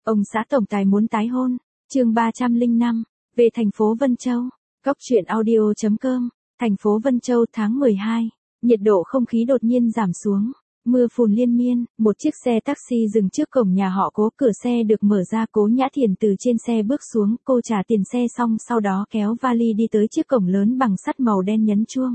Ông xã tổng tài muốn tái hôn. Chương 305. Về thành phố Vân Châu. Cóc truyện audio.com. Thành phố Vân Châu tháng 12. Nhiệt độ không khí đột nhiên giảm xuống. Mưa phùn liên miên, một chiếc xe taxi dừng trước cổng nhà họ Cố, cửa xe được mở ra, Cố Nhã Thiền từ trên xe bước xuống, cô trả tiền xe xong sau đó kéo vali đi tới chiếc cổng lớn bằng sắt màu đen nhấn chuông.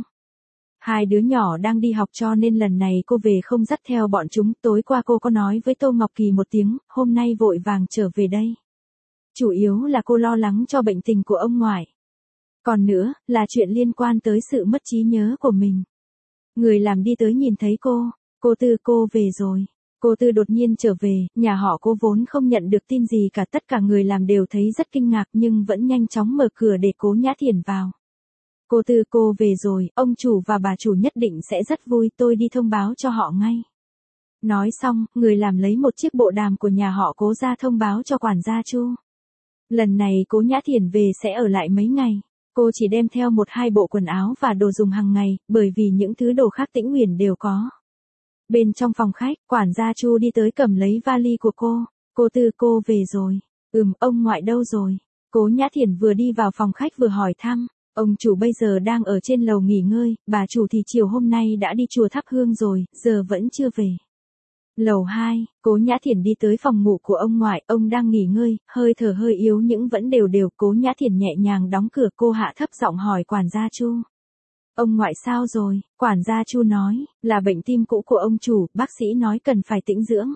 Hai đứa nhỏ đang đi học cho nên lần này cô về không dắt theo bọn chúng, tối qua cô có nói với Tô Ngọc Kỳ một tiếng, hôm nay vội vàng trở về đây. Chủ yếu là cô lo lắng cho bệnh tình của ông ngoại. Còn nữa, là chuyện liên quan tới sự mất trí nhớ của mình. Người làm đi tới nhìn thấy cô Tư, cô về rồi. Cô Tư đột nhiên trở về, nhà họ Cố vốn không nhận được tin gì cả, tất cả người làm đều thấy rất kinh ngạc nhưng vẫn nhanh chóng mở cửa để Cố Nhã Thiền vào. Cô Tư, cô về rồi, ông chủ và bà chủ nhất định sẽ rất vui, tôi đi thông báo cho họ ngay. Nói xong, người làm lấy một chiếc bộ đàm của nhà họ Cố ra thông báo cho quản gia Chu. Lần này Cố Nhã Thiền về sẽ ở lại mấy ngày. Cô chỉ đem theo 1-2 bộ quần áo và đồ dùng hàng ngày, bởi vì những thứ đồ khác Tĩnh Uyển đều có. Bên trong phòng khách, quản gia Chu đi tới cầm lấy vali của cô. Cô Tư, cô về rồi. Ông ngoại đâu rồi? Cố Nhã Thiền vừa đi vào phòng khách vừa hỏi thăm. Ông chủ bây giờ đang ở trên lầu nghỉ ngơi, bà chủ thì chiều hôm nay đã đi chùa thắp hương rồi, giờ vẫn chưa về. Lầu 2, Cố Nhã Thiền đi tới phòng ngủ của ông ngoại, ông đang nghỉ ngơi, hơi thở hơi yếu nhưng vẫn đều đều. Cố Nhã Thiền nhẹ nhàng đóng cửa, cô hạ thấp giọng hỏi quản gia Chu. Ông ngoại sao rồi? Quản gia Chu nói, là bệnh tim cũ của ông chủ, bác sĩ nói cần phải tĩnh dưỡng.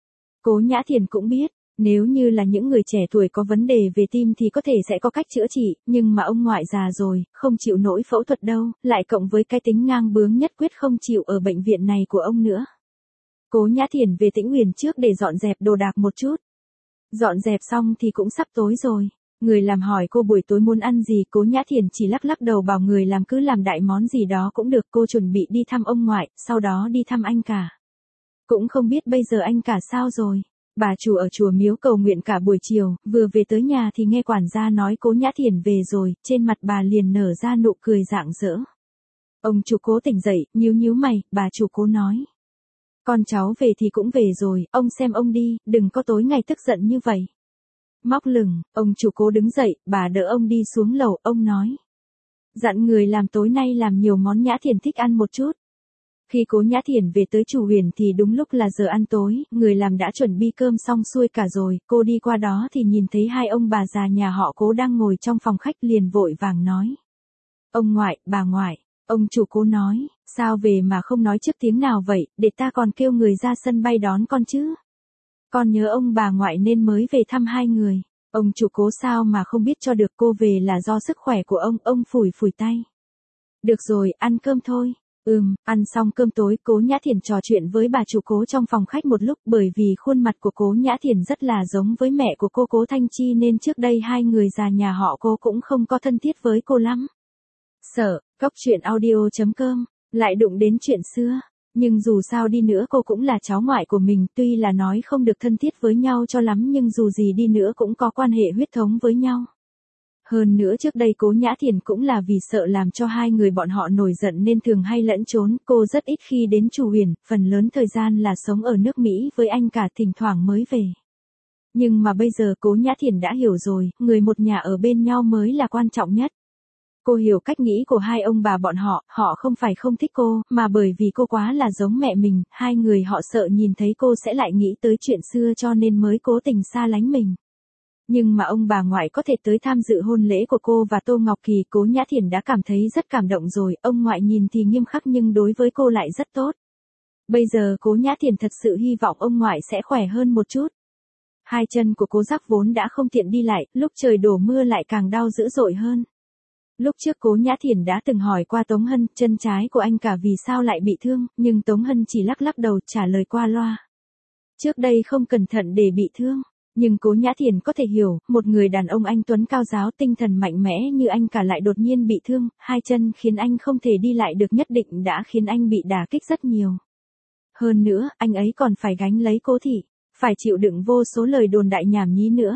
Cố Nhã Thiền cũng biết, nếu như là những người trẻ tuổi có vấn đề về tim thì có thể sẽ có cách chữa trị, nhưng mà ông ngoại già rồi, không chịu nổi phẫu thuật đâu, lại cộng với cái tính ngang bướng nhất quyết không chịu ở bệnh viện này của ông nữa. Cố Nhã Thiền về Tĩnh Uyển trước để dọn dẹp đồ đạc một chút. Dọn dẹp xong thì cũng sắp tối rồi. Người làm hỏi cô buổi tối muốn ăn gì, Cố Nhã Thiền chỉ lắc lắc đầu bảo người làm cứ làm đại món gì đó cũng được, cô chuẩn bị đi thăm ông ngoại, sau đó đi thăm anh cả. Cũng không biết bây giờ anh cả sao rồi. Bà chủ ở chùa miếu cầu nguyện cả buổi chiều, vừa về tới nhà thì nghe quản gia nói Cố Nhã Thiền về rồi, trên mặt bà liền nở ra nụ cười rạng rỡ. Ông chủ Cố tỉnh dậy, nhíu mày, bà chủ Cố nói. Con cháu về thì cũng về rồi, ông xem ông đi, đừng có tối ngày tức giận như vậy. Móc lửng, ông chủ Cố đứng dậy, bà đỡ ông đi xuống lầu, ông nói. Dặn người làm tối nay làm nhiều món Nhã Thiền thích ăn một chút. Khi Cố Nhã Thiền về tới Chủ Huyền thì đúng lúc là giờ ăn tối, người làm đã chuẩn bị cơm xong xuôi cả rồi, cô đi qua đó thì nhìn thấy hai ông bà già nhà họ Cố đang ngồi trong phòng khách liền vội vàng nói. Ông ngoại, bà ngoại, ông chủ Cố nói, sao về mà không nói trước tiếng nào vậy, để ta còn kêu người ra sân bay đón con chứ. Con nhớ ông bà ngoại nên mới về thăm hai người. Ông chủ Cố sao mà không biết cho được, cô về là do sức khỏe của ông phủi tay. Được rồi, ăn cơm thôi. Ăn xong cơm tối, Cố Nhã Thiền trò chuyện với bà chủ Cố trong phòng khách một lúc, bởi vì khuôn mặt của Cố Nhã Thiền rất là giống với mẹ của cô Cố Thanh Chi nên trước đây hai người già nhà họ Cố cũng không có thân thiết với cô lắm. Cóc truyện audio.com, lại đụng đến chuyện xưa. Nhưng dù sao đi nữa cô cũng là cháu ngoại của mình, tuy là nói không được thân thiết với nhau cho lắm nhưng dù gì đi nữa cũng có quan hệ huyết thống với nhau. Hơn nữa trước đây Cố Nhã Thiền cũng là vì sợ làm cho hai người bọn họ nổi giận nên thường hay lẫn trốn, cô rất ít khi đến Chủ Huyền, phần lớn thời gian là sống ở nước Mỹ với anh cả, thỉnh thoảng mới về. Nhưng mà bây giờ Cố Nhã Thiền đã hiểu rồi, người một nhà ở bên nhau mới là quan trọng nhất. Cô hiểu cách nghĩ của hai ông bà bọn họ không phải không thích cô, mà bởi vì cô quá là giống mẹ mình, hai người họ sợ nhìn thấy cô sẽ lại nghĩ tới chuyện xưa cho nên mới cố tình xa lánh mình. Nhưng mà ông bà ngoại có thể tới tham dự hôn lễ của cô và Tô Ngọc Kỳ, Cố Nhã Thiền đã cảm thấy rất cảm động rồi, ông ngoại nhìn thì nghiêm khắc nhưng đối với cô lại rất tốt. Bây giờ Cố Nhã Thiền thật sự hy vọng ông ngoại sẽ khỏe hơn một chút. Hai chân của Cố Giác vốn đã không tiện đi lại, lúc trời đổ mưa lại càng đau dữ dội hơn. Lúc trước Cố Nhã Thiền đã từng hỏi qua Tống Hân, chân trái của anh cả vì sao lại bị thương, nhưng Tống Hân chỉ lắc lắc đầu trả lời qua loa. Trước đây không cẩn thận để bị thương. Nhưng Cố Nhã Thiền có thể hiểu, một người đàn ông anh tuấn cao giáo tinh thần mạnh mẽ như anh cả lại đột nhiên bị thương, hai chân khiến anh không thể đi lại được nhất định đã khiến anh bị đả kích rất nhiều. Hơn nữa, anh ấy còn phải gánh lấy Cố thị, phải chịu đựng vô số lời đồn đại nhảm nhí nữa.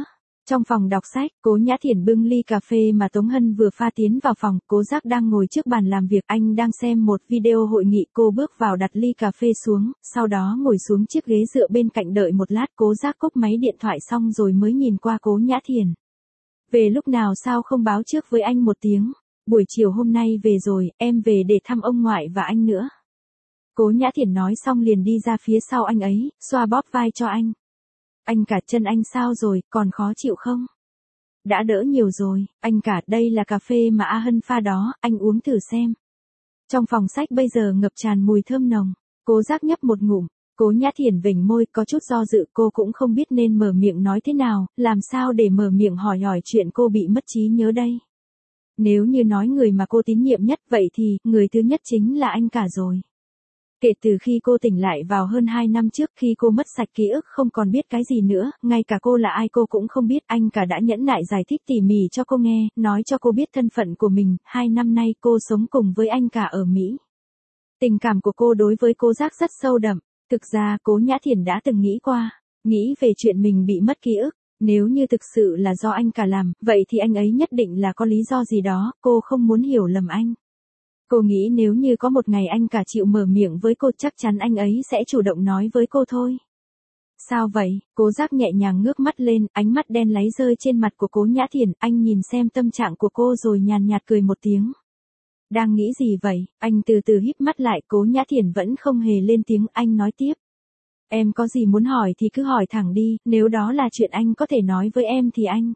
Trong phòng đọc sách, Cố Nhã Thiển bưng ly cà phê mà Tống Hân vừa pha tiến vào phòng, Cố Giác đang ngồi trước bàn làm việc, anh đang xem một video hội nghị, cô bước vào đặt ly cà phê xuống, sau đó ngồi xuống chiếc ghế dựa bên cạnh đợi một lát, Cố Giác cúp máy điện thoại xong rồi mới nhìn qua Cố Nhã Thiển. Về lúc nào sao không báo trước với anh một tiếng, buổi chiều hôm nay về rồi, em về để thăm ông ngoại và anh nữa. Cố Nhã Thiển nói xong liền đi ra phía sau anh ấy, xoa bóp vai cho anh. Anh cả, chân anh sao rồi, còn khó chịu không? Đã đỡ nhiều rồi, anh cả, đây là cà phê mà A Hân pha đó, anh uống thử xem. Trong phòng sách bây giờ ngập tràn mùi thơm nồng, Cố Giác nhấp một ngụm, Cố Nhã Thiển vểnh môi, có chút do dự, cô cũng không biết nên mở miệng nói thế nào, làm sao để mở miệng hỏi chuyện cô bị mất trí nhớ đây. Nếu như nói người mà cô tín nhiệm nhất vậy thì, người thứ nhất chính là anh cả rồi. Kể từ khi cô tỉnh lại vào hơn 2 năm trước, khi cô mất sạch ký ức không còn biết cái gì nữa, ngay cả cô là ai cô cũng không biết, anh cả đã nhẫn nại giải thích tỉ mỉ cho cô nghe, nói cho cô biết thân phận của mình, 2 năm nay cô sống cùng với anh cả ở Mỹ. Tình cảm của cô đối với Cố Giác rất sâu đậm, thực ra Cố Nhã Thiển đã từng nghĩ về chuyện mình bị mất ký ức, nếu như thực sự là do anh cả làm, vậy thì anh ấy nhất định là có lý do gì đó, cô không muốn hiểu lầm anh. Cô nghĩ nếu như có một ngày anh cả chịu mở miệng với cô chắc chắn anh ấy sẽ chủ động nói với cô thôi. Sao vậy? Cố Giác nhẹ nhàng ngước mắt lên, ánh mắt đen láy rơi trên mặt của Cố Nhã Thiển, anh nhìn xem tâm trạng của cô rồi nhàn nhạt cười một tiếng. Đang nghĩ gì vậy? Anh từ từ híp mắt lại, Cố Nhã Thiển vẫn không hề lên tiếng, anh nói tiếp. Em có gì muốn hỏi thì cứ hỏi thẳng đi, nếu đó là chuyện anh có thể nói với em thì anh.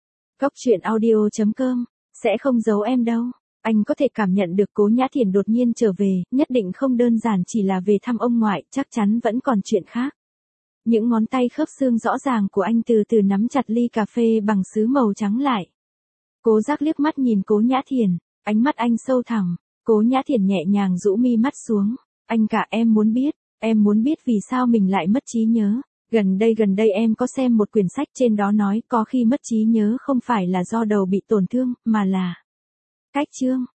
Goctruyện.audio.com sẽ không giấu em đâu. Anh có thể cảm nhận được Cố Nhã Thiển đột nhiên trở về, nhất định không đơn giản chỉ là về thăm ông ngoại, chắc chắn vẫn còn chuyện khác. Những ngón tay khớp xương rõ ràng của anh từ từ nắm chặt ly cà phê bằng sứ màu trắng lại. Cố Giác liếc mắt nhìn Cố Nhã Thiển, ánh mắt anh sâu thẳm, Cố Nhã Thiển nhẹ nhàng rũ mi mắt xuống. Anh cả, em muốn biết vì sao mình lại mất trí nhớ. Gần đây em có xem một quyển sách trên đó nói có khi mất trí nhớ không phải là do đầu bị tổn thương, mà là cách chương.